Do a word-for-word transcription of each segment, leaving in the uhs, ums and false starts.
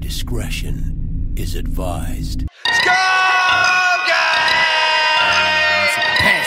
Discretion is advised. Scum Gang!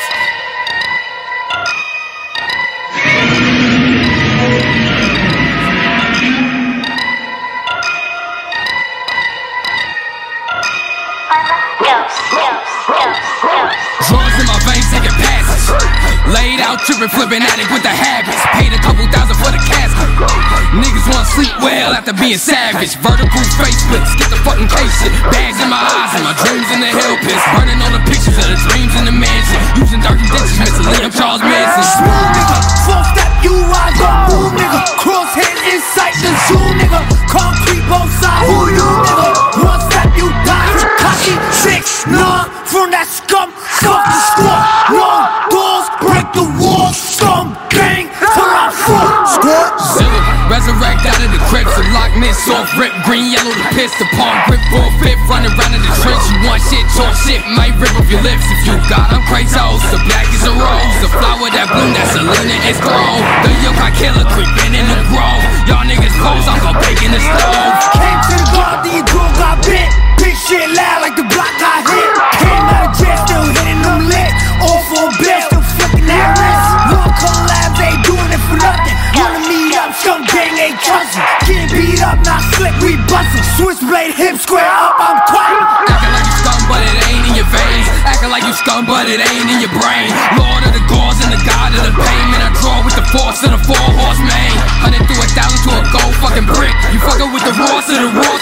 Drugs in my veins taking passes. Laid out tripping, flipping addict with the habits. Paid a couple thousand for the casket. Niggas wanna sleep well after being savage. Vertical face flips, get the fucking case shit. Bags in my eyes and my dreams in the hell pits. Burning all the pictures of the dreams in the mansion. Using dirty ditches, missing Liam Charles Manson. Smooth nigga, full step, you ride, don't move nigga. Crosshair inside the zoo nigga. Concrete both sides, who you nigga? One step, you die. Cocky, six, nine, from that scum, fuck the squad. Long doors, break the walls, scum gang, till I'm full. Squad, Zilla, resurrect out of the crypts. A lock miss off rip, green, yellow, the piss. The palm grip, ball fit, running around in the trench. You want shit, talk shit, might rip off your lips. If you got them crazy hoes, the black is a rose. The flower that bloom, that Selena is grown. The yoke I killer creeping in the grove. Y'all niggas pose, I'm gon' bake in the stove. came to the garden, your girl got bit. Big shit loud like the block got hit. Came out of jail, still hitting them lit. All for a bill, still flicking that wrist. One collabs, ain't doing it for nothing. Wanna meet up, scum gang ain't trusting. Getting beat up, not slick, we bustin'. Switchblade, hip square up, I'm quiet. Acting like you scum, but it ain't in your veins. Acting like you scum, but it ain't in your brain. Lord of the gods and the god of the pain. Man, I draw with the force of the four horse mane. Hundred through a thousand to a gold fucking brick. You fucking with the Ross of the Ross.